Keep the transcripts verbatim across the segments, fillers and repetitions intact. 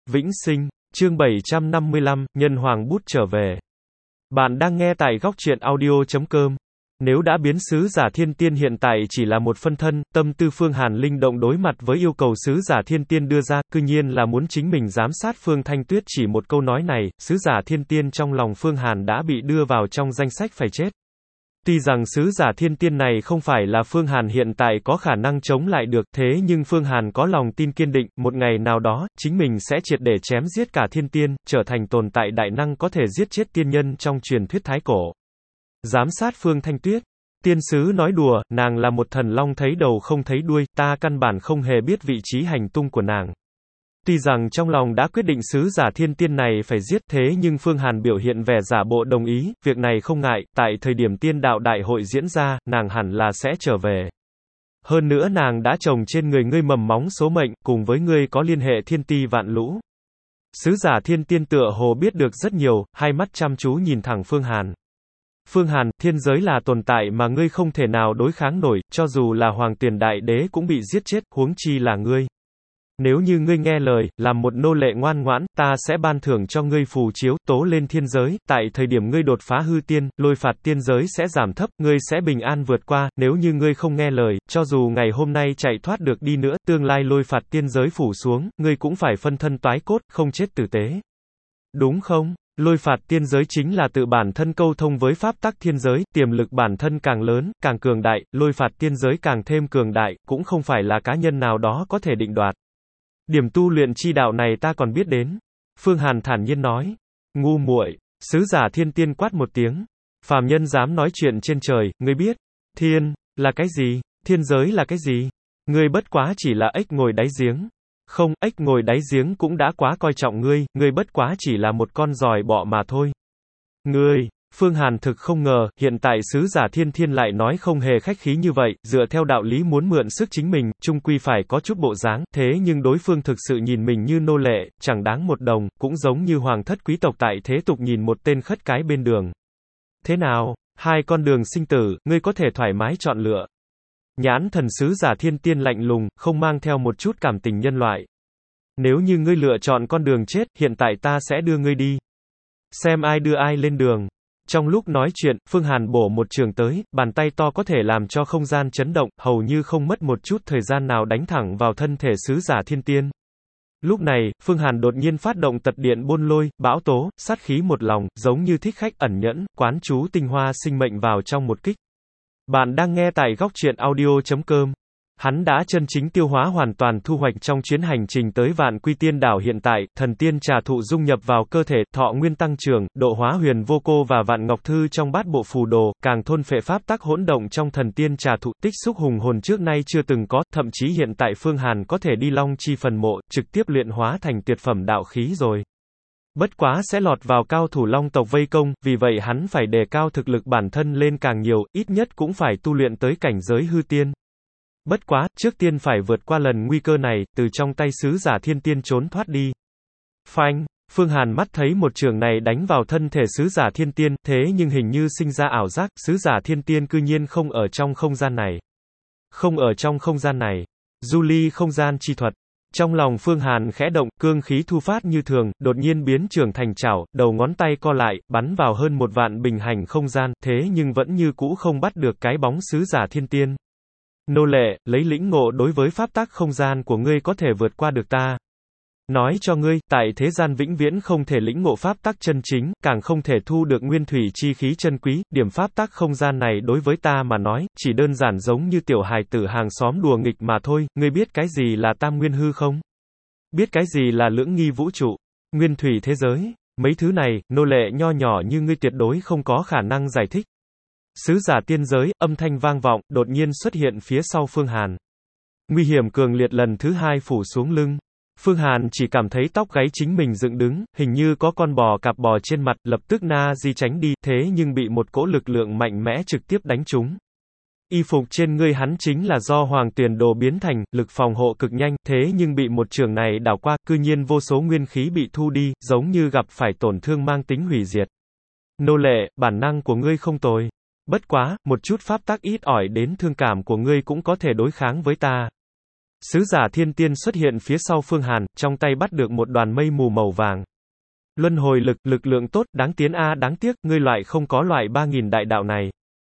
Vĩnh sinh, chương bảy trăm năm mươi lăm, Nhân Hoàng bút trở về. Bạn đang nghe tại góc truyện audio chấm com. Nếu đã biến sứ giả thiên tiên hiện tại chỉ là một phân thân, tâm tư Phương Hàn linh động đối mặt với yêu cầu sứ giả thiên tiên đưa ra, cư nhiên là muốn chính mình giám sát Phương Thanh Tuyết. Chỉ một câu nói này, sứ giả thiên tiên trong lòng Phương Hàn đã bị đưa vào trong danh sách phải chết. Tuy rằng sứ giả thiên tiên này không phải là Phương Hàn hiện tại có khả năng chống lại được, thế nhưng Phương Hàn có lòng tin kiên định, một ngày nào đó, chính mình sẽ triệt để chém giết cả thiên tiên, trở thành tồn tại đại năng có thể giết chết tiên nhân trong truyền thuyết thái cổ. Giám sát Phương Thanh Tuyết. Tiên sứ nói đùa, nàng là một thần long thấy đầu không thấy đuôi, ta căn bản không hề biết vị trí hành tung của nàng. Tuy rằng trong lòng đã quyết định sứ giả thiên tiên này phải giết, thế nhưng Phương Hàn biểu hiện vẻ giả bộ đồng ý, việc này không ngại, tại thời điểm tiên đạo đại hội diễn ra, nàng hẳn là sẽ trở về. Hơn nữa nàng đã trồng trên người ngươi mầm móng số mệnh, cùng với ngươi có liên hệ thiên ti vạn lũ. Sứ giả thiên tiên tựa hồ biết được rất nhiều, hai mắt chăm chú nhìn thẳng Phương Hàn. Phương Hàn, thiên giới là tồn tại mà ngươi không thể nào đối kháng nổi, cho dù là hoàng tuyển đại đế cũng bị giết chết, huống chi là ngươi. Nếu như ngươi nghe lời, làm một nô lệ ngoan ngoãn, ta sẽ ban thưởng cho ngươi phù chiếu, tố lên thiên giới, tại thời điểm ngươi đột phá hư tiên, lôi phạt tiên giới sẽ giảm thấp, ngươi sẽ bình an vượt qua, nếu như ngươi không nghe lời, cho dù ngày hôm nay chạy thoát được đi nữa, tương lai lôi phạt tiên giới phủ xuống, ngươi cũng phải phân thân toái cốt, không chết tử tế. Đúng không? Lôi phạt tiên giới chính là tự bản thân câu thông với pháp tắc thiên giới, tiềm lực bản thân càng lớn, càng cường đại, lôi phạt tiên giới càng thêm cường đại, cũng không phải là cá nhân nào đó có thể định đoạt. Điểm tu luyện chi đạo này ta còn biết đến. Phương Hàn thản nhiên nói. Ngu muội, sứ giả thiên tiên quát một tiếng. Phàm nhân dám nói chuyện trên trời, ngươi biết. Thiên, là cái gì? Thiên giới là cái gì? Ngươi bất quá chỉ là ếch ngồi đáy giếng. Không, ếch ngồi đáy giếng cũng đã quá coi trọng ngươi, ngươi bất quá chỉ là một con giòi bọ mà thôi. Ngươi, Phương Hàn thực không ngờ, hiện tại sứ giả thiên thiên lại nói không hề khách khí như vậy, dựa theo đạo lý muốn mượn sức chính mình, chung quy phải có chút bộ dáng, thế nhưng đối phương thực sự nhìn mình như nô lệ, chẳng đáng một đồng, cũng giống như hoàng thất quý tộc tại thế tục nhìn một tên khất cái bên đường. Thế nào, hai con đường sinh tử, ngươi có thể thoải mái chọn lựa. Nhãn thần sứ giả thiên tiên lạnh lùng, không mang theo một chút cảm tình nhân loại. Nếu như ngươi lựa chọn con đường chết, hiện tại ta sẽ đưa ngươi đi. Xem ai đưa ai lên đường. Trong lúc nói chuyện, Phương Hàn bổ một trường tới, bàn tay to có thể làm cho không gian chấn động, hầu như không mất một chút thời gian nào đánh thẳng vào thân thể sứ giả thiên tiên. Lúc này, Phương Hàn đột nhiên phát động tật điện buôn lôi, bão tố, sát khí một lòng, giống như thích khách ẩn nhẫn, quán chú tinh hoa sinh mệnh vào trong một kích. Bạn đang nghe tại góc truyện audio chấm com. Hắn đã chân chính tiêu hóa hoàn toàn thu hoạch trong chuyến hành trình tới Vạn Quy Tiên Đảo hiện tại, thần tiên trà thụ dung nhập vào cơ thể, thọ nguyên tăng trưởng, độ hóa huyền vô cô và Vạn Ngọc Thư trong bát bộ phù đồ, càng thôn phệ pháp tắc hỗn động trong thần tiên trà thụ, tích xúc hùng hồn trước nay chưa từng có, thậm chí hiện tại Phương Hàn có thể đi Long Chi phần mộ, trực tiếp luyện hóa thành tuyệt phẩm đạo khí rồi. Bất quá sẽ lọt vào cao thủ Long tộc vây công, vì vậy hắn phải đề cao thực lực bản thân lên càng nhiều, ít nhất cũng phải tu luyện tới cảnh giới hư tiên. Bất quá, trước tiên phải vượt qua lần nguy cơ này, từ trong tay sứ giả thiên tiên trốn thoát đi. Phanh, Phương Hàn mắt thấy một trường này đánh vào thân thể sứ giả thiên tiên, thế nhưng hình như sinh ra ảo giác, sứ giả thiên tiên cư nhiên không ở trong không gian này. Không ở trong không gian này. Du ly không gian chi thuật. Trong lòng Phương Hàn khẽ động, cương khí thu phát như thường, đột nhiên biến trường thành chảo, đầu ngón tay co lại, bắn vào hơn một vạn bình hành không gian, thế nhưng vẫn như cũ không bắt được cái bóng sứ giả thiên tiên. Nô lệ, lấy lĩnh ngộ đối với pháp tắc không gian của ngươi có thể vượt qua được ta. Nói cho ngươi, tại thế gian vĩnh viễn không thể lĩnh ngộ pháp tắc chân chính, càng không thể thu được nguyên thủy chi khí chân quý, điểm pháp tắc không gian này đối với ta mà nói, chỉ đơn giản giống như tiểu hài tử hàng xóm đùa nghịch mà thôi, ngươi biết cái gì là tam nguyên hư không? Biết cái gì là lưỡng nghi vũ trụ, nguyên thủy thế giới, mấy thứ này, nô lệ nho nhỏ như ngươi tuyệt đối không có khả năng giải thích. Sứ giả tiên giới, âm thanh vang vọng, đột nhiên xuất hiện phía sau Phương Hàn. Nguy hiểm cường liệt lần thứ hai phủ xuống lưng. Phương Hàn chỉ cảm thấy tóc gáy chính mình dựng đứng, hình như có con bò cạp bò trên mặt, lập tức na di tránh đi, thế nhưng bị một cỗ lực lượng mạnh mẽ trực tiếp đánh trúng. Y phục trên ngươi hắn chính là do hoàng tuyển đồ biến thành, lực phòng hộ cực nhanh, thế nhưng bị một trường này đảo qua, cư nhiên vô số nguyên khí bị thu đi, giống như gặp phải tổn thương mang tính hủy diệt. Nô lệ, bản năng của ngươi không tồi. Bất quá, một chút pháp tắc ít ỏi đến thương cảm của ngươi cũng có thể đối kháng với ta. Sứ giả thiên tiên xuất hiện phía sau Phương Hàn, trong tay bắt được một đoàn mây mù màu vàng. Luân hồi lực, lực lượng tốt, đáng tiến a đáng tiếc, ngươi loại không có loại ba nghìn đại đạo này.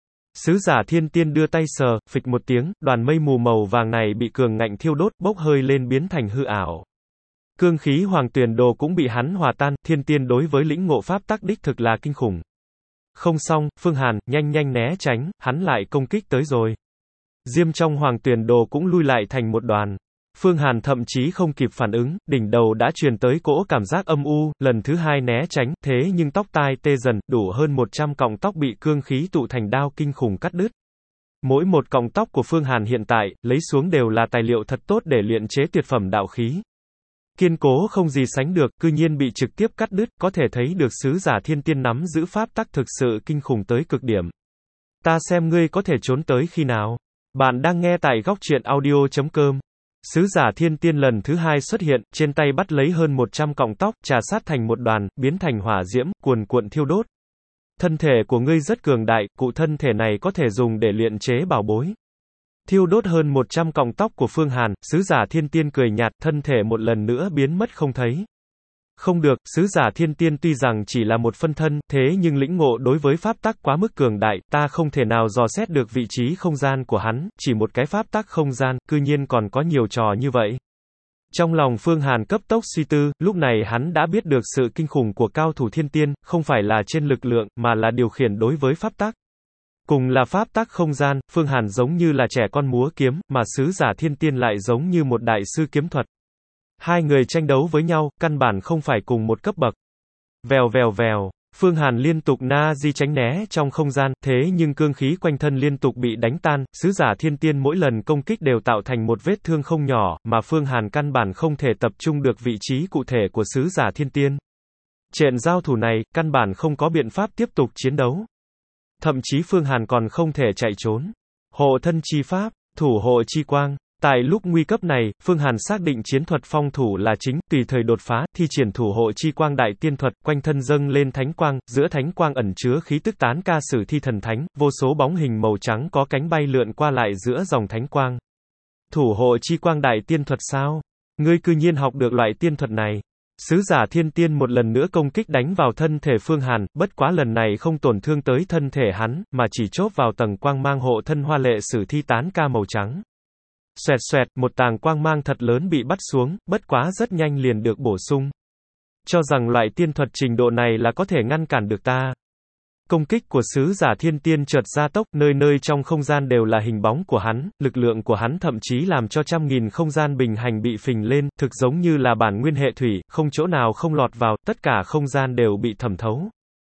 Sứ giả thiên tiên đưa tay sờ, phịch một tiếng, đoàn mây mù màu vàng này bị cường ngạnh thiêu đốt, bốc hơi lên biến thành hư ảo. Cương khí hoàng tuyển đồ cũng bị hắn hòa tan, thiên tiên đối với lĩnh ngộ pháp tắc đích thực là kinh khủng. Không xong, Phương Hàn, nhanh nhanh né tránh, hắn lại công kích tới rồi. Diêm trong hoàng tuyển đồ cũng lui lại thành một đoàn. Phương Hàn thậm chí không kịp phản ứng, đỉnh đầu đã truyền tới cỗ cảm giác âm u, lần thứ hai né tránh, thế nhưng tóc tai tê dần, đủ hơn một trăm cọng tóc bị cương khí tụ thành đao kinh khủng cắt đứt. Mỗi một cọng tóc của Phương Hàn hiện tại, lấy xuống đều là tài liệu thật tốt để luyện chế tuyệt phẩm đạo khí. Kiên cố không gì sánh được, cư nhiên bị trực tiếp cắt đứt, có thể thấy được sứ giả thiên tiên nắm giữ pháp tắc thực sự kinh khủng tới cực điểm. Ta xem ngươi có thể trốn tới khi nào. Bạn đang nghe tại góc truyện audio chấm com. Sứ giả thiên tiên lần thứ hai xuất hiện, trên tay bắt lấy hơn một trăm cọng tóc, trà sát thành một đoàn, biến thành hỏa diễm, cuồn cuộn thiêu đốt. Thân thể của ngươi rất cường đại, cụ thân thể này có thể dùng để luyện chế bảo bối. Thiêu đốt hơn một trăm cọng tóc của Phương Hàn, sứ giả thiên tiên cười nhạt, thân thể một lần nữa biến mất không thấy. Không được, sứ giả thiên tiên tuy rằng chỉ là một phân thân, thế nhưng lĩnh ngộ đối với pháp tắc quá mức cường đại, ta không thể nào dò xét được vị trí không gian của hắn, chỉ một cái pháp tắc không gian, cư nhiên còn có nhiều trò như vậy. Trong lòng Phương Hàn cấp tốc suy tư, lúc này hắn đã biết được sự kinh khủng của cao thủ thiên tiên, không phải là trên lực lượng, mà là điều khiển đối với pháp tắc. Cùng là pháp tắc không gian, Phương Hàn giống như là trẻ con múa kiếm, mà sứ giả thiên tiên lại giống như một đại sư kiếm thuật. Hai người tranh đấu với nhau, căn bản không phải cùng một cấp bậc. Vèo vèo vèo, Phương Hàn liên tục na di tránh né trong không gian, thế nhưng cương khí quanh thân liên tục bị đánh tan, sứ giả thiên tiên mỗi lần công kích đều tạo thành một vết thương không nhỏ, mà Phương Hàn căn bản không thể tập trung được vị trí cụ thể của sứ giả thiên tiên. Trận giao thủ này, căn bản không có biện pháp tiếp tục chiến đấu. Thậm chí Phương Hàn còn không thể chạy trốn. Hộ thân chi pháp, thủ hộ chi quang. Tại lúc nguy cấp này, Phương Hàn xác định chiến thuật phong thủ là chính, tùy thời đột phá, thi triển thủ hộ chi quang đại tiên thuật, quanh thân dâng lên thánh quang, giữa thánh quang ẩn chứa khí tức tán ca sử thi thần thánh, vô số bóng hình màu trắng có cánh bay lượn qua lại giữa dòng thánh quang. Thủ hộ chi quang đại tiên thuật sao? Ngươi cư nhiên học được loại tiên thuật này. Sứ giả thiên tiên một lần nữa công kích đánh vào thân thể Phương Hàn, bất quá lần này không tổn thương tới thân thể hắn, mà chỉ chốt vào tầng quang mang hộ thân hoa lệ sử thi tán ca màu trắng. Xoẹt xoẹt, một tàng quang mang thật lớn bị bắt xuống, bất quá rất nhanh liền được bổ sung. Cho rằng loại tiên thuật trình độ này là có thể ngăn cản được ta. Công kích của sứ giả thiên tiên chợt gia tốc, nơi nơi trong không gian đều là hình bóng của hắn, lực lượng của hắn thậm chí làm cho trăm nghìn không gian bình hành bị phình lên, thực giống như là bản nguyên hệ thủy, không chỗ nào không lọt vào, tất cả không gian đều bị thẩm thấu.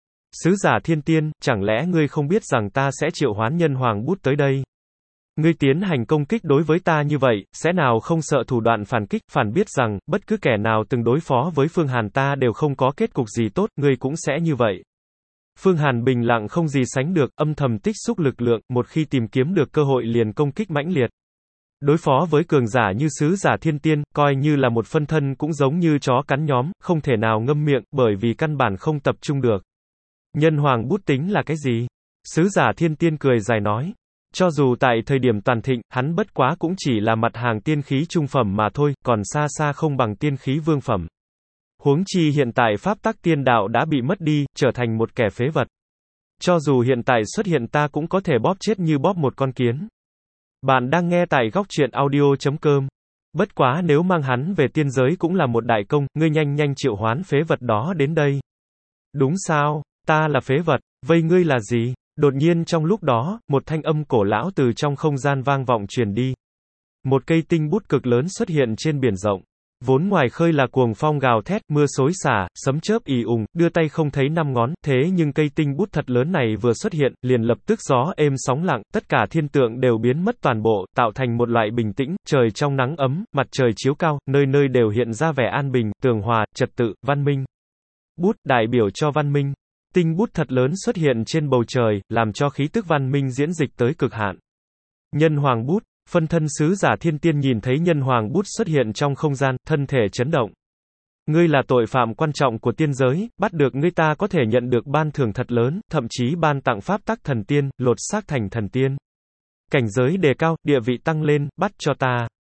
Sứ giả thiên tiên, chẳng lẽ ngươi không biết rằng ta sẽ triệu hoán nhân hoàng bút tới đây? Ngươi tiến hành công kích đối với ta như vậy, sẽ nào không sợ thủ đoạn phản kích, phản biết rằng, bất cứ kẻ nào từng đối phó với Phương Hàn ta đều không có kết cục gì tốt, ngươi cũng sẽ như vậy. Phương Hàn bình lặng không gì sánh được, âm thầm tích xúc lực lượng, một khi tìm kiếm được cơ hội liền công kích mãnh liệt. Đối phó với cường giả như sứ giả thiên tiên, coi như là một phân thân cũng giống như chó cắn nhóm, không thể nào ngâm miệng, bởi vì căn bản không tập trung được. Nhân hoàng bút tính là cái gì? Sứ giả thiên tiên cười dài nói. Cho dù tại thời điểm toàn thịnh, hắn bất quá cũng chỉ là mặt hàng tiên khí trung phẩm mà thôi, còn xa xa không bằng tiên khí vương phẩm. Huống chi hiện tại pháp tắc tiên đạo đã bị mất đi, trở thành một kẻ phế vật. Cho dù hiện tại xuất hiện ta cũng có thể bóp chết như bóp một con kiến. Bạn đang nghe tại góc truyện audio chấm com. Bất quá nếu mang hắn về tiên giới cũng là một đại công, ngươi nhanh nhanh triệu hoán phế vật đó đến đây. Đúng sao, ta là phế vật, vây ngươi là gì? Đột nhiên trong lúc đó, một thanh âm cổ lão từ trong không gian vang vọng truyền đi. Một cây tinh bút cực lớn xuất hiện trên biển rộng. Vốn ngoài khơi là cuồng phong gào thét, mưa xối xả, sấm chớp ì ùng, đưa tay không thấy năm ngón, thế nhưng cây tinh bút thật lớn này vừa xuất hiện, liền lập tức gió êm sóng lặng, tất cả thiên tượng đều biến mất toàn bộ, tạo thành một loại bình tĩnh, trời trong nắng ấm, mặt trời chiếu cao, nơi nơi đều hiện ra vẻ an bình, tường hòa, trật tự, văn minh. Bút, đại biểu cho văn minh. Tinh bút thật lớn xuất hiện trên bầu trời, làm cho khí tức văn minh diễn dịch tới cực hạn. Nhân hoàng bút, phân thân sứ giả thiên tiên nhìn thấy nhân hoàng bút xuất hiện trong không gian, thân thể chấn động. Ngươi là tội phạm quan trọng của tiên giới, bắt được ngươi ta có thể nhận được ban thưởng thật lớn, thậm chí ban tặng pháp tắc thần tiên, lột xác thành thần tiên. Cảnh giới đề cao, địa vị tăng lên, bắt cho ta.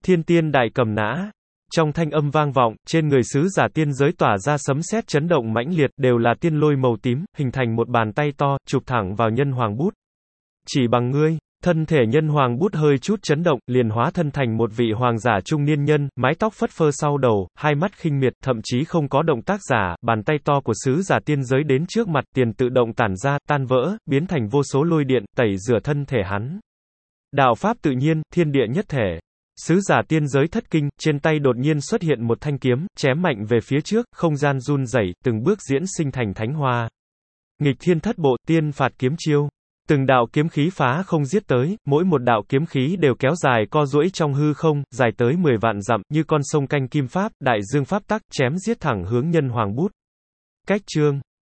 Thiên tiên đại cầm nã. Trong thanh âm vang vọng, trên người sứ giả tiên giới tỏa ra sấm sét chấn động mãnh liệt, đều là tiên lôi màu tím, hình thành một bàn tay to, chụp thẳng vào nhân hoàng bút. Chỉ bằng ngươi. Thân thể nhân hoàng bút hơi chút chấn động, liền hóa thân thành một vị hoàng giả trung niên nhân, mái tóc phất phơ sau đầu, hai mắt khinh miệt, thậm chí không có động tác giả, bàn tay to của sứ giả tiên giới đến trước mặt, tiền tự động tản ra, tan vỡ, biến thành vô số lôi điện, tẩy rửa thân thể hắn. Đạo pháp tự nhiên, thiên địa nhất thể. Sứ giả tiên giới thất kinh, trên tay đột nhiên xuất hiện một thanh kiếm, chém mạnh về phía trước, không gian run rẩy, từng bước diễn sinh thành thánh hoa. Nghịch thiên thất bộ, tiên phạt kiếm chiêu. Từng đạo kiếm khí phá không giết tới, mỗi một đạo kiếm khí đều kéo dài co duỗi trong hư không, dài tới mười vạn dặm, như con sông canh kim pháp, đại dương pháp tắc, chém giết thẳng hướng nhân hoàng bút. Cách chương